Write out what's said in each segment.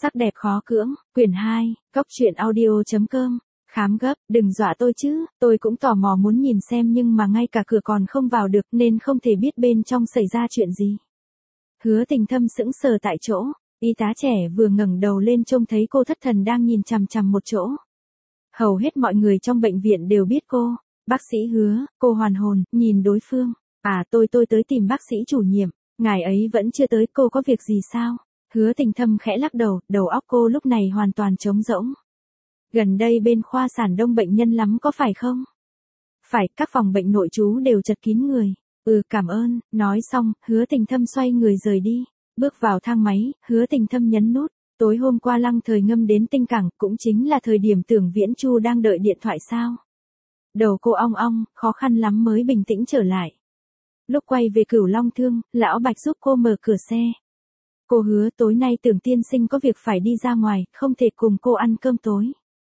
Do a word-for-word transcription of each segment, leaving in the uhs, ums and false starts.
Sắc đẹp khó cưỡng, quyển hai, góc truyện audio.com, khám gấp, đừng dọa tôi chứ, tôi cũng tò mò muốn nhìn xem nhưng mà ngay cả cửa còn không vào được nên không thể biết bên trong xảy ra chuyện gì. Hứa Tình Thâm sững sờ tại chỗ, y tá trẻ vừa ngẩng đầu lên trông thấy cô thất thần đang nhìn chằm chằm một chỗ. Hầu hết mọi người trong bệnh viện đều biết cô, bác sĩ Hứa, cô hoàn hồn, nhìn đối phương, à tôi tôi tới tìm bác sĩ chủ nhiệm, ngài ấy vẫn chưa tới, cô có việc gì sao? Hứa Tình Thâm khẽ lắc đầu, đầu óc cô lúc này hoàn toàn trống rỗng. Gần đây bên khoa sản đông bệnh nhân lắm có phải không? Phải, các phòng bệnh nội trú đều chật kín người. Ừ, cảm ơn, nói xong, Hứa Tình Thâm xoay người rời đi. Bước vào thang máy, Hứa Tình Thâm nhấn nút. Tối hôm qua Lăng Thời Ngâm đến Tinh Cảng, cũng chính là thời điểm Tưởng Viễn Chu đang đợi điện thoại sao. Đầu cô ong ong, khó khăn lắm mới bình tĩnh trở lại. Lúc quay về Cửu Long Thương, Lão Bạch giúp cô mở cửa xe. Cô Hứa, tối nay Tưởng tiên sinh có việc phải đi ra ngoài, không thể cùng cô ăn cơm tối.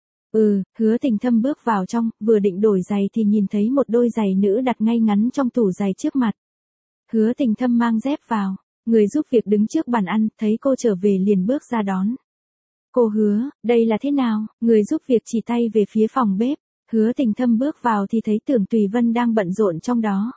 Ừ, Hứa Tình Thâm bước vào trong, vừa định đổi giày thì nhìn thấy một đôi giày nữ đặt ngay ngắn trong tủ giày trước mặt. Hứa Tình Thâm mang dép vào, người giúp việc đứng trước bàn ăn, thấy cô trở về liền bước ra đón. Cô Hứa, đây là thế nào? Người giúp việc chỉ tay về phía phòng bếp. Hứa Tình Thâm bước vào thì thấy Tưởng Tùy Vân đang bận rộn trong đó.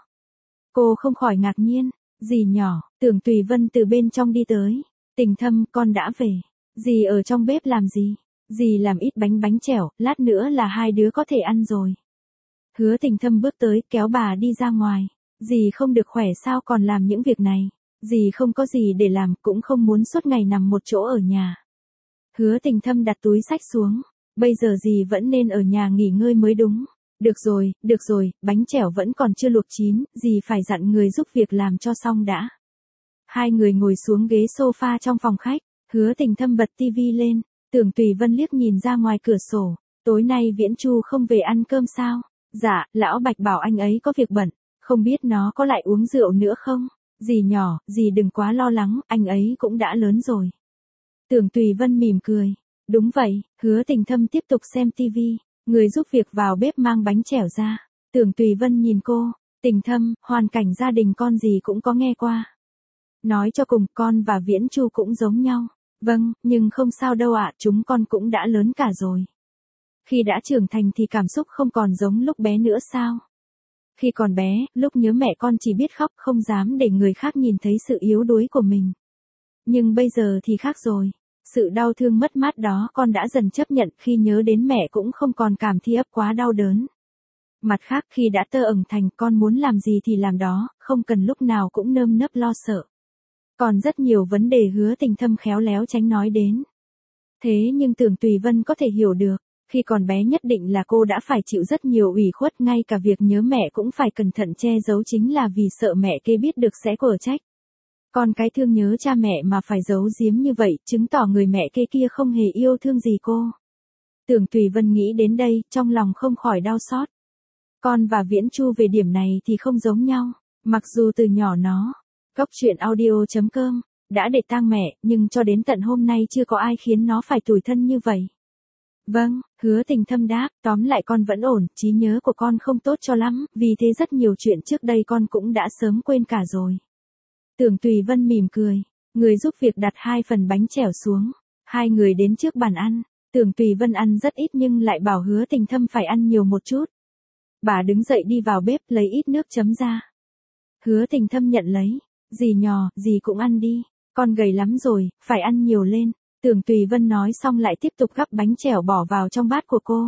Cô không khỏi ngạc nhiên. Dì nhỏ, Tưởng Tùy Vân từ bên trong đi tới. Tình Thâm, con đã về. Dì ở trong bếp làm gì? Dì làm ít bánh bánh chẻo, lát nữa là hai đứa có thể ăn rồi. Hứa Tình Thâm bước tới, kéo bà đi ra ngoài. Dì không được khỏe sao còn làm những việc này? Dì không có gì để làm, cũng không muốn suốt ngày nằm một chỗ ở nhà. Hứa Tình Thâm đặt túi xách xuống. Bây giờ dì vẫn nên ở nhà nghỉ ngơi mới đúng. Được rồi, được rồi, bánh chẻo vẫn còn chưa luộc chín, dì phải dặn người giúp việc làm cho xong đã. Hai người ngồi xuống ghế sofa trong phòng khách, Hứa Tình Thâm bật tivi lên, Tưởng Tùy Vân liếc nhìn ra ngoài cửa sổ, tối nay Viễn Chu không về ăn cơm sao? Dạ, Lão Bạch bảo anh ấy có việc bận, không biết nó có lại uống rượu nữa không? Dì nhỏ, dì đừng quá lo lắng, anh ấy cũng đã lớn rồi. Tưởng Tùy Vân mỉm cười, đúng vậy, Hứa Tình Thâm tiếp tục xem tivi. Người giúp việc vào bếp mang bánh chẻo ra. Tưởng Tùy Vân nhìn cô, Tình Thâm, hoàn cảnh gia đình con gì cũng có nghe qua. Nói cho cùng, con và Viễn Chu cũng giống nhau. Vâng, nhưng không sao đâu ạ, chúng con cũng đã lớn cả rồi. Khi đã trưởng thành thì cảm xúc không còn giống lúc bé nữa sao? Khi còn bé, lúc nhớ mẹ con chỉ biết khóc, không dám để người khác nhìn thấy sự yếu đuối của mình. Nhưng bây giờ thì khác rồi. Sự đau thương mất mát đó con đã dần chấp nhận, khi nhớ đến mẹ cũng không còn cảm thi ấp quá đau đớn. Mặt khác, khi đã tơ ẩn thành, con muốn làm gì thì làm đó, không cần lúc nào cũng nơm nớp lo sợ. Còn rất nhiều vấn đề Hứa Tình Thâm khéo léo tránh nói đến. Thế nhưng Tưởng Tùy Vân có thể hiểu được, khi còn bé nhất định là cô đã phải chịu rất nhiều ủy khuất, ngay cả việc nhớ mẹ cũng phải cẩn thận che giấu chính là vì sợ mẹ kia biết được sẽ quở trách. Con cái thương nhớ cha mẹ mà phải giấu giếm như vậy, chứng tỏ người mẹ kia kia không hề yêu thương gì cô. Tưởng Tùy Vân nghĩ đến đây, trong lòng không khỏi đau xót. Con và Viễn Chu về điểm này thì không giống nhau, mặc dù từ nhỏ nó, góc truyện audio.com, đã để tang mẹ, nhưng cho đến tận hôm nay chưa có ai khiến nó phải tủi thân như vậy. Vâng, Hứa Tình Thâm đáp, tóm lại con vẫn ổn, trí nhớ của con không tốt cho lắm, vì thế rất nhiều chuyện trước đây con cũng đã sớm quên cả rồi. Tưởng Tùy Vân mỉm cười, người giúp việc đặt hai phần bánh chẻo xuống, hai người đến trước bàn ăn, Tưởng Tùy Vân ăn rất ít nhưng lại bảo Hứa Tình Thâm phải ăn nhiều một chút. Bà đứng dậy đi vào bếp lấy ít nước chấm ra. Hứa Tình Thâm nhận lấy, dì nhỏ, dì cũng ăn đi, con gầy lắm rồi, phải ăn nhiều lên. Tưởng Tùy Vân nói xong lại tiếp tục gắp bánh chẻo bỏ vào trong bát của cô.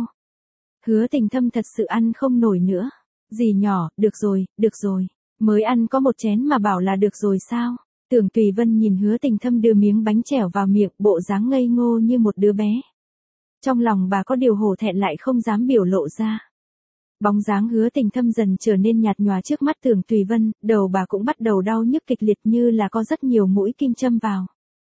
Hứa Tình Thâm thật sự ăn không nổi nữa. Dì nhỏ, được rồi, được rồi. Mới ăn có một chén mà bảo là được rồi sao? Tưởng Tùy Vân nhìn Hứa Tình Thâm đưa miếng bánh chẻo vào miệng, bộ dáng ngây ngô như một đứa bé. Trong lòng bà có điều hổ thẹn lại không dám biểu lộ ra. Bóng dáng Hứa Tình Thâm dần trở nên nhạt nhòa trước mắt Tưởng Tùy Vân, đầu bà cũng bắt đầu đau nhức kịch liệt như là có rất nhiều mũi kim châm vào.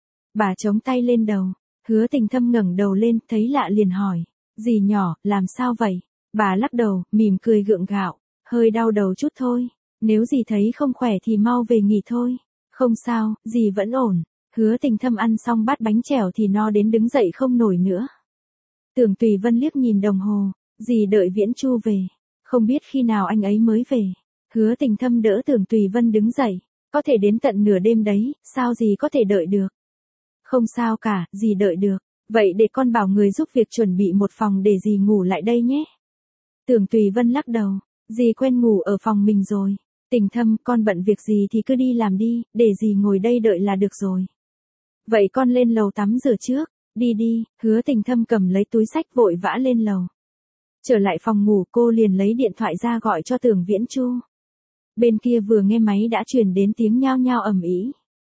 Bà chống tay lên đầu, Hứa Tình Thâm ngẩng đầu lên, thấy lạ liền hỏi, dì nhỏ, làm sao vậy? Bà lắc đầu, mỉm cười gượng gạo, hơi đau đầu chút thôi. Nếu dì thấy không khỏe thì mau về nghỉ thôi. Không sao, dì vẫn ổn. Hứa Tình Thâm ăn xong bát bánh chèo thì no đến đứng dậy không nổi nữa. Tưởng Tùy Vân liếc nhìn đồng hồ, dì đợi Viễn Chu về. Không biết khi nào anh ấy mới về. Hứa Tình Thâm đỡ Tưởng Tùy Vân đứng dậy. Có thể đến tận nửa đêm đấy, sao dì có thể đợi được? Không sao cả, dì đợi được. Vậy để con bảo người giúp việc chuẩn bị một phòng để dì ngủ lại đây nhé. Tưởng Tùy Vân lắc đầu, dì quen ngủ ở phòng mình rồi. Tình Thâm, con bận việc gì thì cứ đi làm đi, để dì ngồi đây đợi là được rồi. Vậy con lên lầu tắm rửa trước, đi đi. Hứa Tình Thâm cầm lấy túi xách vội vã lên lầu. Trở lại phòng ngủ cô liền lấy điện thoại ra gọi cho Tưởng Viễn Chu. Bên kia vừa nghe máy đã truyền đến tiếng nhao nhao ầm ĩ.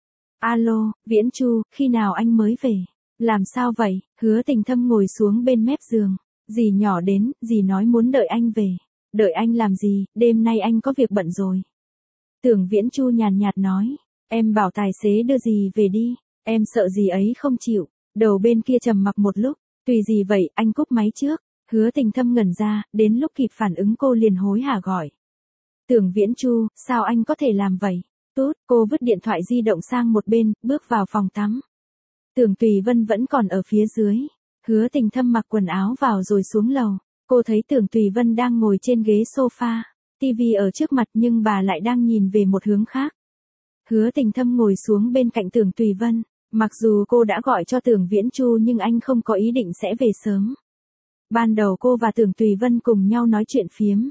Alo, Viễn Chu, khi nào anh mới về? Làm sao vậy? Hứa Tình Thâm ngồi xuống bên mép giường. Dì nhỏ đến, dì nói muốn đợi anh về. Đợi anh làm gì, đêm nay anh có việc bận rồi. Tưởng Viễn Chu nhàn nhạt nói, em bảo tài xế đưa dì về đi, em sợ dì ấy không chịu. Đầu bên kia trầm mặc một lúc, tùy gì vậy, anh cúp máy trước. Hứa Tình Thâm ngẩn ra, đến lúc kịp phản ứng cô liền hối hả gọi. Tưởng Viễn Chu, sao anh có thể làm vậy? Tút, cô vứt điện thoại di động sang một bên, bước vào phòng tắm. Tưởng Tùy Vân vẫn còn ở phía dưới. Hứa Tình Thâm mặc quần áo vào rồi xuống lầu. Cô thấy Tưởng Tùy Vân đang ngồi trên ghế sofa, tivi ở trước mặt nhưng bà lại đang nhìn về một hướng khác. Hứa Tình Thâm ngồi xuống bên cạnh Tưởng Tùy Vân. Mặc dù cô đã gọi cho Tưởng Viễn Chu nhưng anh không có ý định sẽ về sớm. Ban đầu cô và Tưởng Tùy Vân cùng nhau nói chuyện phiếm.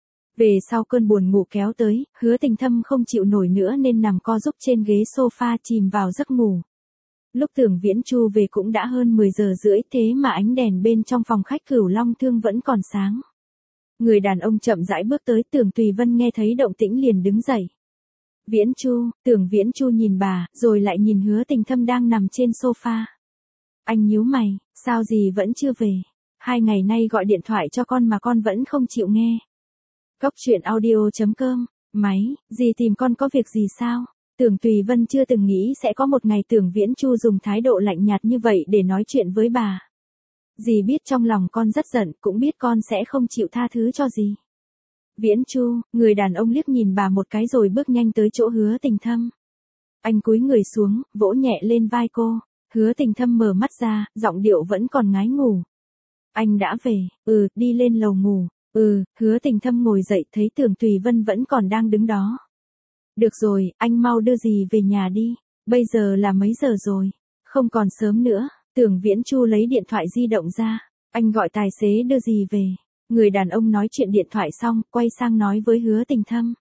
Về sau cơn buồn ngủ kéo tới, Hứa Tình Thâm không chịu nổi nữa nên nằm co giúp trên ghế sofa chìm vào giấc ngủ. Lúc Tưởng Viễn Chu về cũng đã hơn mười giờ rưỡi thế mà ánh đèn bên trong phòng khách Cửu Long Thương vẫn còn sáng. Người đàn ông chậm rãi bước tới, Tưởng Tùy Vân nghe thấy động tĩnh liền đứng dậy. Viễn Chu, Tưởng Viễn Chu nhìn bà, rồi lại nhìn Hứa Tình Thâm đang nằm trên sofa. Anh nhíu mày, sao dì vẫn chưa về? Hai ngày nay gọi điện thoại cho con mà con vẫn không chịu nghe. Cốc truyện audio chấm com, máy, dì tìm con có việc gì sao? Tưởng Tùy Vân chưa từng nghĩ sẽ có một ngày Tưởng Viễn Chu dùng thái độ lạnh nhạt như vậy để nói chuyện với bà. Dì biết trong lòng con rất giận, cũng biết con sẽ không chịu tha thứ cho dì. Viễn Chu, người đàn ông liếc nhìn bà một cái rồi bước nhanh tới chỗ Hứa Tình Thâm. Anh cúi người xuống, vỗ nhẹ lên vai cô. Hứa Tình Thâm mở mắt ra, giọng điệu vẫn còn ngái ngủ. Anh đã về, ừ, đi lên lầu ngủ. Ừ, Hứa Tình Thâm ngồi dậy thấy Tưởng Tùy Vân vẫn còn đang đứng đó. Được rồi, anh mau đưa dì về nhà đi. Bây giờ là mấy giờ rồi? Không còn sớm nữa. Tưởng Viễn Chu lấy điện thoại di động ra. Anh gọi tài xế đưa dì về. Người đàn ông nói chuyện điện thoại xong, quay sang nói với Hứa Tình Thâm.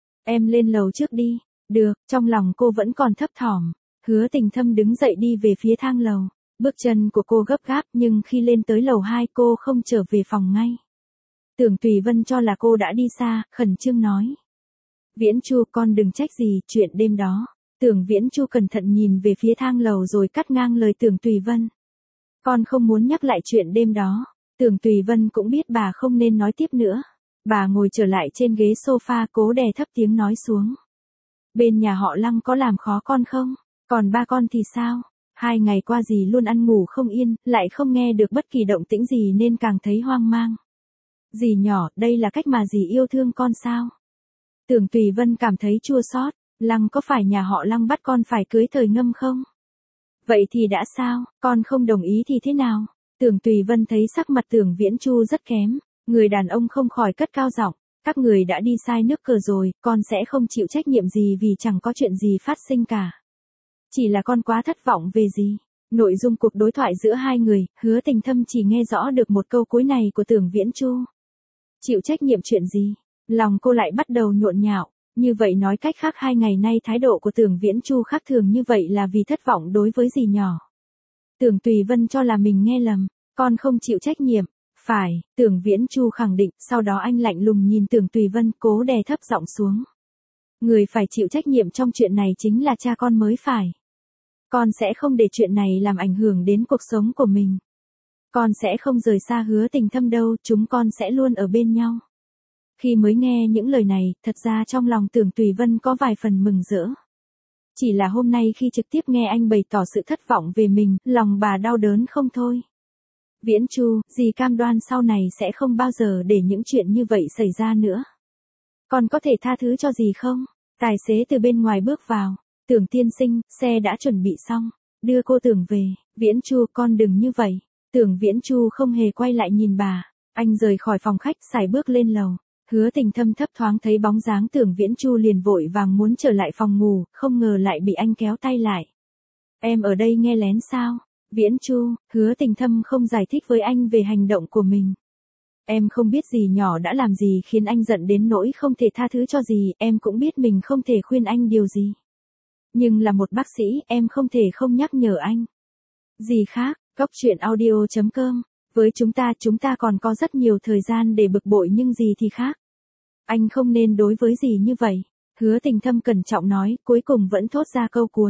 Em lên lầu trước đi. Được, trong lòng cô vẫn còn thấp thỏm. Hứa Tình Thâm đứng dậy đi về phía thang lầu. Bước chân của cô gấp gáp nhưng khi lên tới lầu hai cô không trở về phòng ngay. Tưởng Tùy Vân cho là cô đã đi xa, khẩn trương nói. Viễn Chu, con đừng trách gì, chuyện đêm đó. Tưởng Viễn Chu cẩn thận nhìn về phía thang lầu rồi cắt ngang lời Tưởng Tùy Vân. Con không muốn nhắc lại chuyện đêm đó. Tưởng Tùy Vân cũng biết bà không nên nói tiếp nữa. Bà ngồi trở lại trên ghế sofa cố đè thấp tiếng nói xuống. Bên nhà họ Lăng có làm khó con không? Còn ba con thì sao? Hai ngày qua dì luôn ăn ngủ không yên, lại không nghe được bất kỳ động tĩnh gì nên càng thấy hoang mang. Dì nhỏ, đây là cách mà dì yêu thương con sao? Tưởng Tùy Vân cảm thấy chua xót. Lăng có phải nhà họ Lăng bắt con phải cưới Thời Ngâm không? Vậy thì đã sao, con không đồng ý thì thế nào? Tưởng Tùy Vân thấy sắc mặt Tưởng Viễn Chu rất kém. Người đàn ông không khỏi cất cao giọng. Các người đã đi sai nước cờ rồi, con sẽ không chịu trách nhiệm gì vì chẳng có chuyện gì phát sinh cả. Chỉ là con quá thất vọng về gì? Nội dung cuộc đối thoại giữa hai người, Hứa Tình Thâm chỉ nghe rõ được một câu cuối này của Tưởng Viễn Chu. Chịu trách nhiệm chuyện gì? Lòng cô lại bắt đầu nhộn nhạo. Như vậy nói cách khác hai ngày nay thái độ của Tưởng Viễn Chu khác thường như vậy là vì thất vọng đối với dì nhỏ. Tưởng Tùy Vân cho là mình nghe lầm. Con không chịu trách nhiệm. Phải, Tưởng Viễn Chu khẳng định, sau đó anh lạnh lùng nhìn Tưởng Tùy Vân cố đè thấp giọng xuống. Người phải chịu trách nhiệm trong chuyện này chính là cha con mới phải. Con sẽ không để chuyện này làm ảnh hưởng đến cuộc sống của mình. Con sẽ không rời xa Hứa Tình Thâm đâu, chúng con sẽ luôn ở bên nhau. Khi mới nghe những lời này, thật ra trong lòng Tưởng Tùy Vân có vài phần mừng rỡ. Chỉ là hôm nay khi trực tiếp nghe anh bày tỏ sự thất vọng về mình, lòng bà đau đớn không thôi. Viễn Chu, dì cam đoan sau này sẽ không bao giờ để những chuyện như vậy xảy ra nữa. Con có thể tha thứ cho dì không? Tài xế từ bên ngoài bước vào. Tưởng tiên sinh, xe đã chuẩn bị xong. Đưa cô Tưởng về. Viễn Chu, con đừng như vậy. Tưởng Viễn Chu không hề quay lại nhìn bà. Anh rời khỏi phòng khách, sải bước lên lầu. Hứa Tình Thâm thấp thoáng thấy bóng dáng Tưởng Viễn Chu liền vội vàng muốn trở lại phòng ngủ, không ngờ lại bị anh kéo tay lại. Em ở đây nghe lén sao? Viễn Chu, Hứa Tình Thâm không giải thích với anh về hành động của mình. Em không biết gì nhỏ đã làm gì khiến anh giận đến nỗi không thể tha thứ cho gì, em cũng biết mình không thể khuyên anh điều gì. Nhưng là một bác sĩ, em không thể không nhắc nhở anh. Gì khác, Góc Chuyện Audio chấm com. Với chúng ta, chúng ta còn có rất nhiều thời gian để bực bội nhưng gì thì khác. Anh không nên đối với gì như vậy. Hứa Tình Thâm cẩn trọng nói, cuối cùng vẫn thốt ra câu cuối.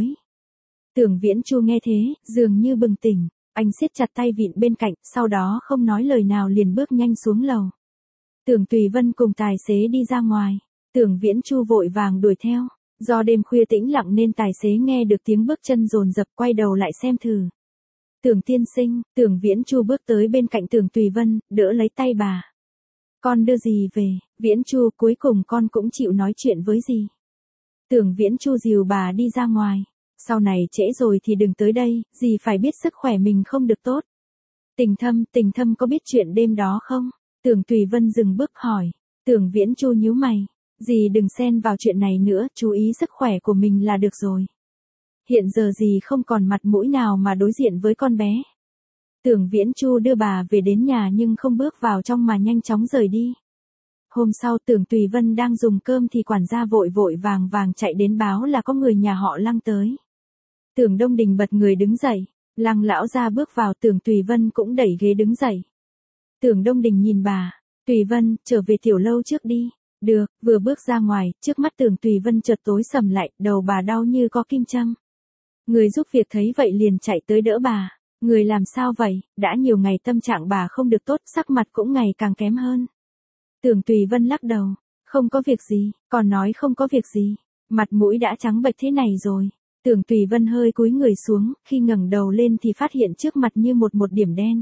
Tưởng Viễn Chu nghe thế, dường như bừng tỉnh. Anh siết chặt tay vịn bên cạnh, sau đó không nói lời nào liền bước nhanh xuống lầu. Tưởng Tùy Vân cùng tài xế đi ra ngoài. Tưởng Viễn Chu vội vàng đuổi theo. Do đêm khuya tĩnh lặng nên tài xế nghe được tiếng bước chân dồn dập, quay đầu lại xem thử. Tưởng tiên sinh, Tưởng Viễn Chu bước tới bên cạnh Tưởng Tùy Vân, đỡ lấy tay bà. Con đưa gì về? Viễn Chu, cuối cùng con cũng chịu nói chuyện với gì. Tưởng Viễn Chu dìu bà đi ra ngoài. Sau này trễ rồi thì đừng tới đây, dì phải biết sức khỏe mình không được tốt. Tình Thâm, Tình Thâm có biết chuyện đêm đó không? Tưởng Tùy Vân dừng bước hỏi. Tưởng Viễn Chu nhíu mày. Dì đừng xen vào chuyện này nữa, chú ý sức khỏe của mình là được rồi. Hiện giờ dì không còn mặt mũi nào mà đối diện với con bé. Tưởng Viễn Chu đưa bà về đến nhà nhưng không bước vào trong mà nhanh chóng rời đi. Hôm sau Tưởng Tùy Vân đang dùng cơm thì quản gia vội vội vàng vàng chạy đến báo là có người nhà họ Lăng tới. Tưởng Đông Đình bật người đứng dậy, Lăng lão gia bước vào, Tưởng Tùy Vân cũng đẩy ghế đứng dậy. Tưởng Đông Đình nhìn bà, Tùy Vân, trở về tiểu lâu trước đi. Được, vừa bước ra ngoài, trước mắt Tưởng Tùy Vân chợt tối sầm lại, đầu bà đau như có kim châm. Người giúp việc thấy vậy liền chạy tới đỡ bà. Người làm sao vậy? Đã nhiều ngày tâm trạng bà không được tốt, sắc mặt cũng ngày càng kém hơn. Tưởng Tùy Vân lắc đầu, không có việc gì, còn nói không có việc gì. Mặt mũi đã trắng bệch thế này rồi. Tưởng Tùy Vân hơi cúi người xuống, khi ngẩng đầu lên thì phát hiện trước mặt như một một điểm đen.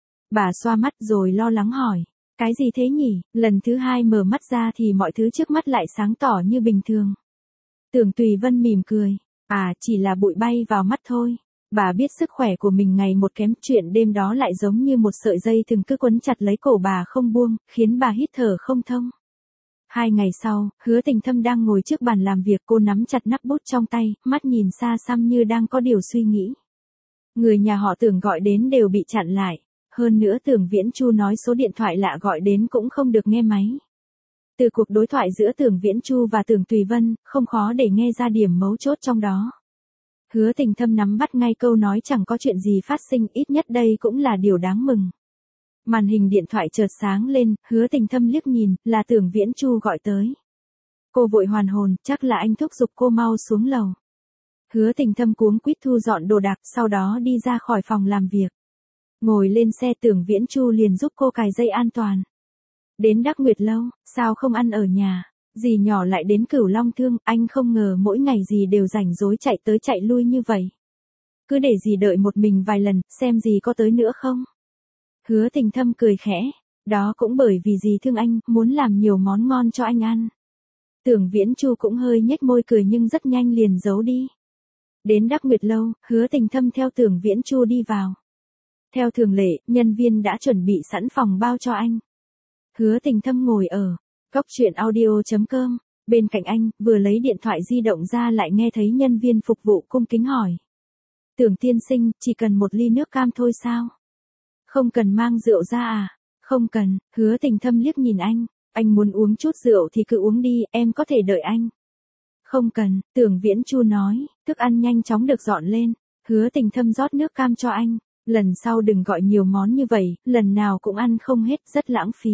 Bà xoa mắt rồi lo lắng hỏi, cái gì thế nhỉ? Lần thứ hai mở mắt ra thì mọi thứ trước mắt lại sáng tỏ như bình thường. Tưởng Tùy Vân mỉm cười, à chỉ là bụi bay vào mắt thôi. Bà biết sức khỏe của mình ngày một kém, chuyện đêm đó lại giống như một sợi dây thừng cứ quấn chặt lấy cổ bà không buông, khiến bà hít thở không thông. Hai ngày sau, Hứa Tình Thâm đang ngồi trước bàn làm việc, cô nắm chặt nắp bút trong tay, mắt nhìn xa xăm như đang có điều suy nghĩ. Người nhà họ Tưởng gọi đến đều bị chặn lại. Hơn nữa Tưởng Viễn Chu nói số điện thoại lạ gọi đến cũng không được nghe máy. Từ cuộc đối thoại giữa Tưởng Viễn Chu và Tưởng Tùy Vân, không khó để nghe ra điểm mấu chốt trong đó. Hứa Tình Thâm nắm bắt ngay câu nói chẳng có chuyện gì phát sinh, ít nhất đây cũng là điều đáng mừng. Màn hình điện thoại chợt sáng lên, Hứa Tình Thâm liếc nhìn, là Tưởng Viễn Chu gọi tới. Cô vội hoàn hồn, chắc là anh thúc giục cô mau xuống lầu. Hứa Tình Thâm cuống quýt thu dọn đồ đạc, sau đó đi ra khỏi phòng làm việc. Ngồi lên xe, Tưởng Viễn Chu liền giúp cô cài dây an toàn. Đến Đắc Nguyệt Lâu, sao không ăn ở nhà? Dì nhỏ lại đến Cửu Long Thương, anh không ngờ mỗi ngày dì đều rảnh rỗi chạy tới chạy lui như vậy. Cứ để dì đợi một mình vài lần, xem dì có tới nữa không? Hứa Tình Thâm cười khẽ, đó cũng bởi vì dì thương anh, muốn làm nhiều món ngon cho anh ăn. Tưởng Viễn Chu cũng hơi nhếch môi cười nhưng rất nhanh liền giấu đi. Đến Đắc Nguyệt Lâu, Hứa Tình Thâm theo Tưởng Viễn Chu đi vào. Theo thường lệ, nhân viên đã chuẩn bị sẵn phòng bao cho anh. Hứa Tình Thâm ngồi ở Góc Chuyện Audio chấm com, bên cạnh anh, vừa lấy điện thoại di động ra lại nghe thấy nhân viên phục vụ cung kính hỏi. Tưởng tiên sinh, chỉ cần một ly nước cam thôi sao? Không cần mang rượu ra à? Không cần. Hứa Tình Thâm liếc nhìn anh, anh muốn uống chút rượu thì cứ uống đi, em có thể đợi anh. Không cần, Tưởng Viễn Chu nói, thức ăn nhanh chóng được dọn lên. Hứa Tình Thâm rót nước cam cho anh. Lần sau đừng gọi nhiều món như vậy, lần nào cũng ăn không hết, rất lãng phí.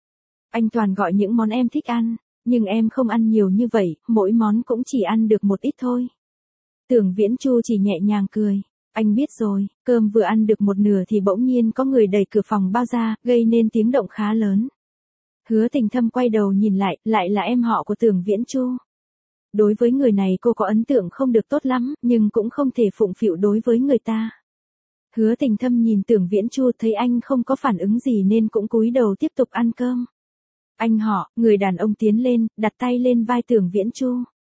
Anh toàn gọi những món em thích ăn, nhưng em không ăn nhiều như vậy, mỗi món cũng chỉ ăn được một ít thôi. Tưởng Viễn Chu chỉ nhẹ nhàng cười, anh biết rồi. Cơm vừa ăn được một nửa thì bỗng nhiên có người đẩy cửa phòng bao ra, gây nên tiếng động khá lớn. Hứa Tình Thâm quay đầu nhìn lại, lại là em họ của Tưởng Viễn Chu. Đối với người này cô có ấn tượng không được tốt lắm, nhưng cũng không thể phụng phịu đối với người ta. Hứa Tình Thâm nhìn Tưởng Viễn Chu thấy anh không có phản ứng gì nên cũng cúi đầu tiếp tục ăn cơm. Anh họ, người đàn ông tiến lên, đặt tay lên vai Tưởng Viễn Chu.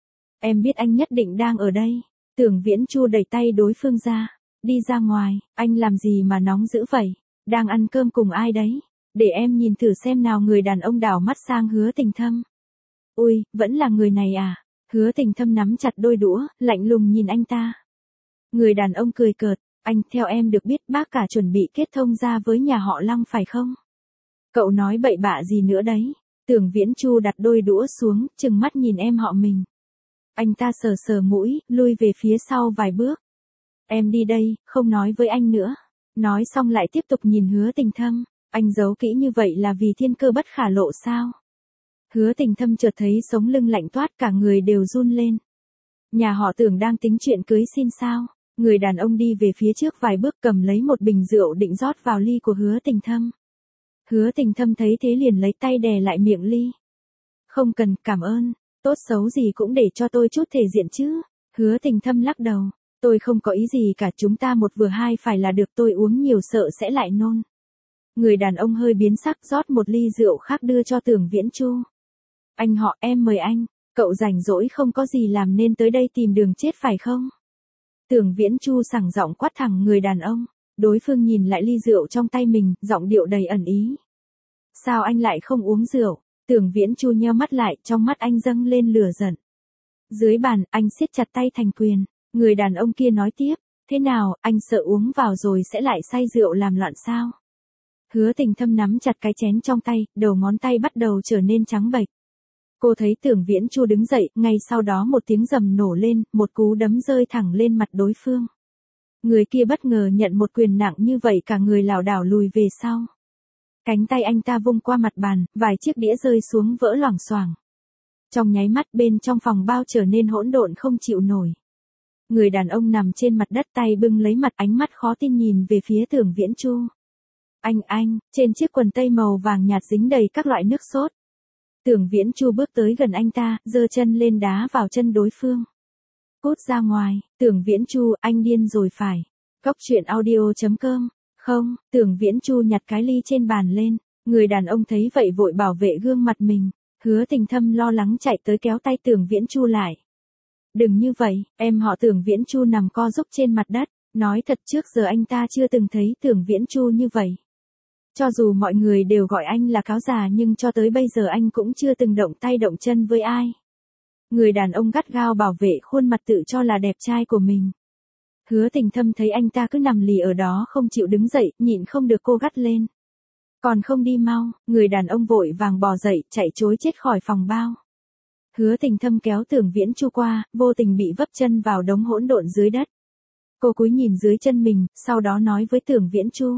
Em biết anh nhất định đang ở đây. Tưởng Viễn Chu đẩy tay đối phương ra. Đi ra ngoài, anh làm gì mà nóng dữ vậy? Đang ăn cơm cùng ai đấy? Để em nhìn thử xem nào. Người đàn ông đảo mắt sang Hứa Tình Thâm. Ui, vẫn là người này à? Hứa Tình Thâm nắm chặt đôi đũa, lạnh lùng nhìn anh ta. Người đàn ông cười cợt, anh, theo em được biết bác cả chuẩn bị kết thông gia với nhà họ Lăng phải không? Cậu nói bậy bạ gì nữa đấy? Tưởng Viễn Chu đặt đôi đũa xuống, trừng mắt nhìn em họ mình. Anh ta sờ sờ mũi, lui về phía sau vài bước. Em đi đây, không nói với anh nữa. Nói xong lại tiếp tục nhìn Hứa Tình Thâm. Anh giấu kỹ như vậy là vì thiên cơ bất khả lộ sao? Hứa Tình Thâm chợt thấy sống lưng lạnh toát, cả người đều run lên. Nhà họ Tưởng đang tính chuyện cưới xin sao? Người đàn ông đi về phía trước vài bước, cầm lấy một bình rượu định rót vào ly của Hứa Tình Thâm. Hứa Tình Thâm thấy thế liền lấy tay đè lại miệng ly. Không cần, cảm ơn, tốt xấu gì cũng để cho tôi chút thể diện chứ. Hứa Tình Thâm lắc đầu, tôi không có ý gì cả, chúng ta một vừa hai phải là được, tôi uống nhiều sợ sẽ lại nôn. Người đàn ông hơi biến sắc, rót một ly rượu khác đưa cho Tưởng Viễn Chu. Anh họ, em mời anh, cậu rảnh rỗi không có gì làm nên tới đây tìm đường chết phải không? Tưởng Viễn Chu sảng giọng quát thẳng người đàn ông. Đối phương nhìn lại ly rượu trong tay mình, giọng điệu đầy ẩn ý. Sao anh lại không uống rượu? Tưởng Viễn Chu nheo mắt lại, trong mắt anh dâng lên lửa giận. Dưới bàn, anh siết chặt tay thành quyền. Người đàn ông kia nói tiếp, thế nào, anh sợ uống vào rồi sẽ lại say rượu làm loạn sao? Hứa Tình Thâm nắm chặt cái chén trong tay, đầu ngón tay bắt đầu trở nên trắng bệch. Cô thấy Tưởng Viễn Chu đứng dậy, ngay sau đó một tiếng rầm nổ lên, một cú đấm rơi thẳng lên mặt đối phương. Người kia bất ngờ nhận một quyền nặng như vậy, cả người lảo đảo lùi về sau. Cánh tay anh ta vung qua mặt bàn, vài chiếc đĩa rơi xuống vỡ loảng xoảng. Trong nháy mắt bên trong phòng bao trở nên hỗn độn không chịu nổi. Người đàn ông nằm trên mặt đất, tay bưng lấy mặt, ánh mắt khó tin nhìn về phía Tưởng Viễn Chu. Anh anh, trên chiếc quần tây màu vàng nhạt dính đầy các loại nước sốt. Tưởng Viễn Chu bước tới gần anh ta, giơ chân lên đá vào chân đối phương. Cút ra ngoài, Tưởng Viễn Chu, anh điên rồi phải. Cóc truyện audio chấm com. Không, Tưởng Viễn Chu nhặt cái ly trên bàn lên. Người đàn ông thấy vậy vội bảo vệ gương mặt mình. Hứa Tình Thâm lo lắng chạy tới kéo tay Tưởng Viễn Chu lại. Đừng như vậy, em họ Tưởng Viễn Chu nằm co giúp trên mặt đất. Nói thật trước giờ anh ta chưa từng thấy Tưởng Viễn Chu như vậy. Cho dù mọi người đều gọi anh là cáo già nhưng cho tới bây giờ anh cũng chưa từng động tay động chân với ai. Người đàn ông gắt gao bảo vệ khuôn mặt tự cho là đẹp trai của mình. Hứa Tình Thâm thấy anh ta cứ nằm lì ở đó không chịu đứng dậy, nhịn không được cô gắt lên. Còn không đi mau, người đàn ông vội vàng bò dậy, chạy trối chết khỏi phòng bao. Hứa Tình Thâm kéo Tưởng Viễn Chu qua, vô tình bị vấp chân vào đống hỗn độn dưới đất. Cô cúi nhìn dưới chân mình, sau đó nói với Tưởng Viễn Chu.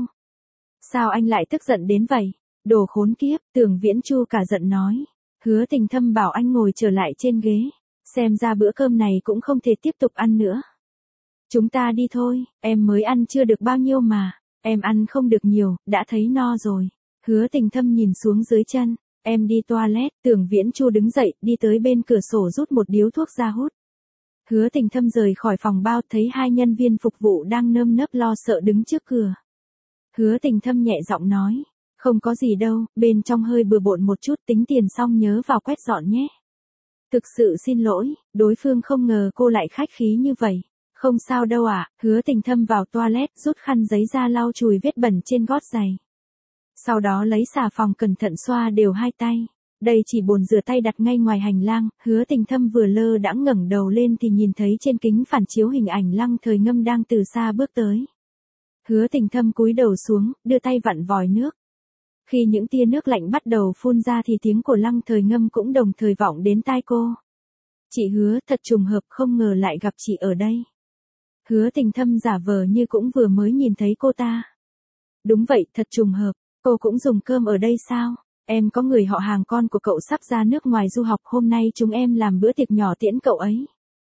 Sao anh lại tức giận đến vậy? Đồ khốn kiếp, Tưởng Viễn Chu cả giận nói. Hứa Tình Thâm bảo anh ngồi trở lại trên ghế. Xem ra bữa cơm này cũng không thể tiếp tục ăn nữa. Chúng ta đi thôi, em mới ăn chưa được bao nhiêu mà. Em ăn không được nhiều, đã thấy no rồi. Hứa Tình Thâm nhìn xuống dưới chân. Em đi toilet, Tưởng Viễn Chu đứng dậy, đi tới bên cửa sổ rút một điếu thuốc ra hút. Hứa Tình Thâm rời khỏi phòng bao, thấy hai nhân viên phục vụ đang nơm nớp lo sợ đứng trước cửa. Hứa Tình Thâm nhẹ giọng nói, không có gì đâu, bên trong hơi bừa bộn một chút, tính tiền xong nhớ vào quét dọn nhé. Thực sự xin lỗi, đối phương không ngờ cô lại khách khí như vậy. Không sao đâu ạ, à. Hứa Tình Thâm vào toilet, rút khăn giấy ra lau chùi vết bẩn trên gót giày. Sau đó lấy xà phòng cẩn thận xoa đều hai tay. Đây chỉ bồn rửa tay đặt ngay ngoài hành lang. Hứa Tình Thâm vừa lơ đãng ngẩng đầu lên thì nhìn thấy trên kính phản chiếu hình ảnh Lăng Thời Ngâm đang từ xa bước tới. Hứa Tình Thâm cúi đầu xuống, đưa tay vặn vòi nước. Khi những tia nước lạnh bắt đầu phun ra thì tiếng của Lăng Thời Ngâm cũng đồng thời vọng đến tai cô. Chị Hứa, thật trùng hợp, không ngờ lại gặp chị ở đây. Hứa Tình Thâm giả vờ như cũng vừa mới nhìn thấy cô ta. Đúng vậy, thật trùng hợp, cô cũng dùng cơm ở đây sao? Em có người họ hàng con của cậu sắp ra nước ngoài du học, hôm nay chúng em làm bữa tiệc nhỏ tiễn cậu ấy.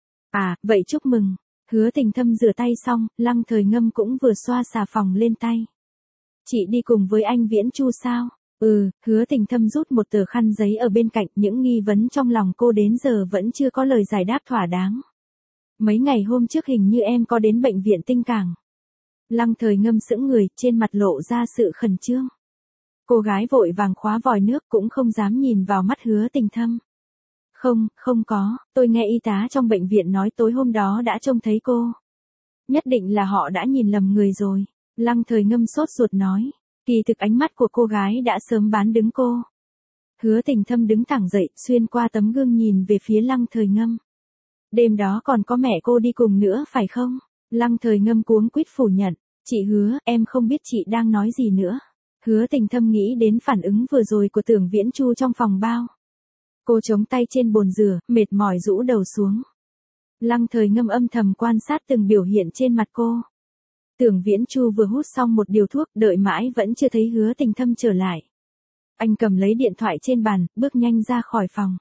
À, vậy chúc mừng. Hứa Tình Thâm rửa tay xong, Lăng Thời Ngâm cũng vừa xoa xà phòng lên tay. Chị đi cùng với anh Viễn Chu sao? Ừ, Hứa Tình Thâm rút một tờ khăn giấy ở bên cạnh, những nghi vấn trong lòng cô đến giờ vẫn chưa có lời giải đáp thỏa đáng. Mấy ngày hôm trước hình như em có đến bệnh viện Tinh Cảng. Lăng Thời Ngâm sững người, trên mặt lộ ra sự khẩn trương. Cô gái vội vàng khóa vòi nước, cũng không dám nhìn vào mắt Hứa Tình Thâm. Không, không có, tôi nghe y tá trong bệnh viện nói tối hôm đó đã trông thấy cô. Nhất định là họ đã nhìn lầm người rồi. Lăng Thời Ngâm sốt ruột nói. Kỳ thực ánh mắt của cô gái đã sớm bán đứng cô. Hứa Tình Thâm đứng thẳng dậy, xuyên qua tấm gương nhìn về phía Lăng Thời Ngâm. Đêm đó còn có mẹ cô đi cùng nữa phải không? Lăng Thời Ngâm cuống quýt phủ nhận, chị Hứa, em không biết chị đang nói gì nữa. Hứa Tình Thâm nghĩ đến phản ứng vừa rồi của Tưởng Viễn Chu trong phòng bao. Cô chống tay trên bồn rửa, mệt mỏi rũ đầu xuống. Lăng Thời Ngâm âm thầm quan sát từng biểu hiện trên mặt cô. Tưởng Viễn Chu vừa hút xong một điều thuốc, đợi mãi vẫn chưa thấy Hứa Tình Thâm trở lại. Anh cầm lấy điện thoại trên bàn, bước nhanh ra khỏi phòng.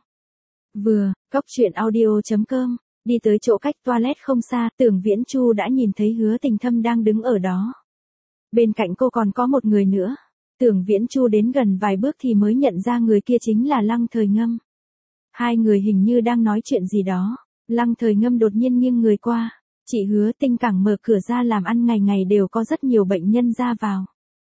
Vừa, cóc truyện audio chấm com, đi tới chỗ cách toilet không xa, Tưởng Viễn Chu đã nhìn thấy Hứa Tình Thâm đang đứng ở đó. Bên cạnh cô còn có một người nữa. Tưởng Viễn Chu đến gần vài bước thì mới nhận ra người kia chính là Lăng Thời Ngâm. Hai người hình như đang nói chuyện gì đó. Lăng Thời Ngâm đột nhiên nghiêng người qua. Chị Hứa, Tinh Cảng mở cửa ra làm ăn ngày ngày đều có rất nhiều bệnh nhân ra vào.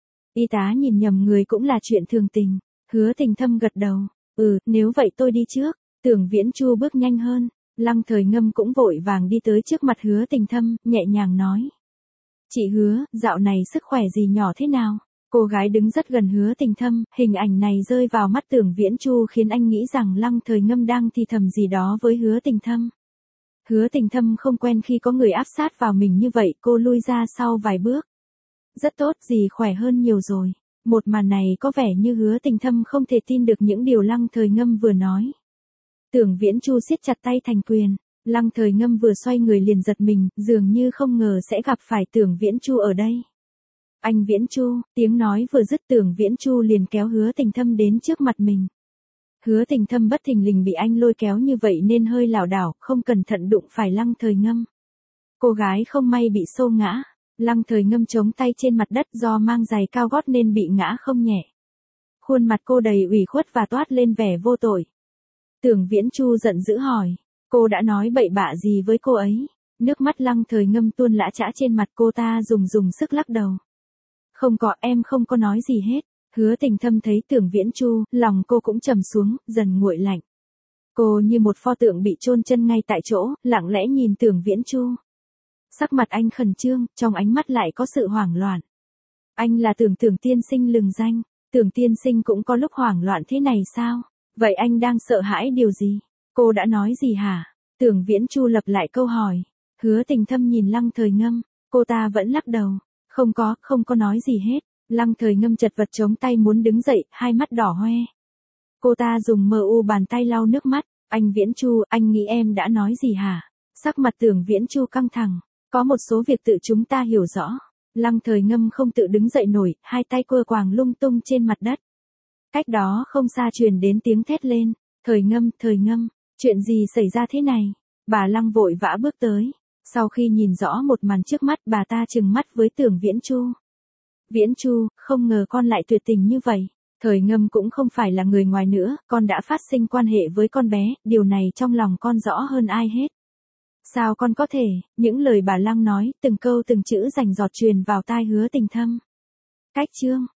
Y tá nhìn nhầm người cũng là chuyện thường tình. Hứa Tình Thâm gật đầu. Ừ, nếu vậy tôi đi trước. Tưởng Viễn Chu bước nhanh hơn. Lăng Thời Ngâm cũng vội vàng đi tới trước mặt Hứa Tình Thâm, nhẹ nhàng nói. Chị Hứa, dạo này sức khỏe gì nhỏ thế nào? Cô gái đứng rất gần Hứa Tình Thâm, hình ảnh này rơi vào mắt Tưởng Viễn Chu khiến anh nghĩ rằng Lăng Thời Ngâm đang thì thầm gì đó với Hứa Tình Thâm. Hứa Tình Thâm không quen khi có người áp sát vào mình như vậy, cô lui ra sau vài bước. Rất tốt, gì khỏe hơn nhiều rồi. Một màn này có vẻ như Hứa Tình Thâm không thể tin được những điều Lăng Thời Ngâm vừa nói. Tưởng Viễn Chu siết chặt tay thành quyền. Lăng Thời Ngâm vừa xoay người liền giật mình, dường như không ngờ sẽ gặp phải Tưởng Viễn Chu ở đây. Anh Viễn Chu, tiếng nói vừa dứt Tưởng Viễn Chu liền kéo Hứa Tình Thâm đến trước mặt mình. Hứa Tình Thâm bất thình lình bị anh lôi kéo như vậy nên hơi lảo đảo, không cẩn thận đụng phải Lăng Thời Ngâm. Cô gái không may bị xô ngã. Lăng Thời Ngâm chống tay trên mặt đất, do mang giày cao gót nên bị ngã không nhẹ. Khuôn mặt cô đầy ủy khuất và toát lên vẻ vô tội. Tưởng Viễn Chu giận dữ hỏi, cô đã nói bậy bạ gì với cô ấy? Nước mắt Lăng Thời Ngâm tuôn lã chã trên mặt, cô ta dùng dùng sức lắc đầu. Không có, em không có nói gì hết. Hứa Tình Thâm thấy Tưởng Viễn Chu, lòng cô cũng trầm xuống, dần nguội lạnh. Cô như một pho tượng bị chôn chân ngay tại chỗ, lặng lẽ nhìn Tưởng Viễn Chu. Sắc mặt anh khẩn trương, trong ánh mắt lại có sự hoảng loạn. Anh là Tưởng Tưởng tiên sinh lừng danh, Tưởng tiên sinh cũng có lúc hoảng loạn thế này sao? Vậy anh đang sợ hãi điều gì? Cô đã nói gì hả? Tưởng Viễn Chu lặp lại câu hỏi. Hứa Tình Thâm nhìn Lăng Thời Ngâm, cô ta vẫn lắc đầu. Không có, không có nói gì hết. Lăng Thời Ngâm chật vật chống tay muốn đứng dậy, hai mắt đỏ hoe. Cô ta dùng mờ u bàn tay lau nước mắt. Anh Viễn Chu, anh nghĩ em đã nói gì hả? Sắc mặt Tưởng Viễn Chu căng thẳng. Có một số việc tự chúng ta hiểu rõ. Lăng Thời Ngâm không tự đứng dậy nổi, hai tay quơ quàng lung tung trên mặt đất. Cách đó không xa truyền đến tiếng thét lên. Thời Ngâm, Thời Ngâm, chuyện gì xảy ra thế này? Bà Lăng vội vã bước tới. Sau khi nhìn rõ một màn trước mắt, bà ta trừng mắt với Tưởng Viễn Chu. Viễn Chu, không ngờ con lại tuyệt tình như vậy. Thời Ngâm cũng không phải là người ngoài nữa, con đã phát sinh quan hệ với con bé, điều này trong lòng con rõ hơn ai hết. Sao con có thể? Những lời bà Lăng nói, từng câu từng chữ rành rọt truyền vào tai Hứa Tình Thâm. Cách chương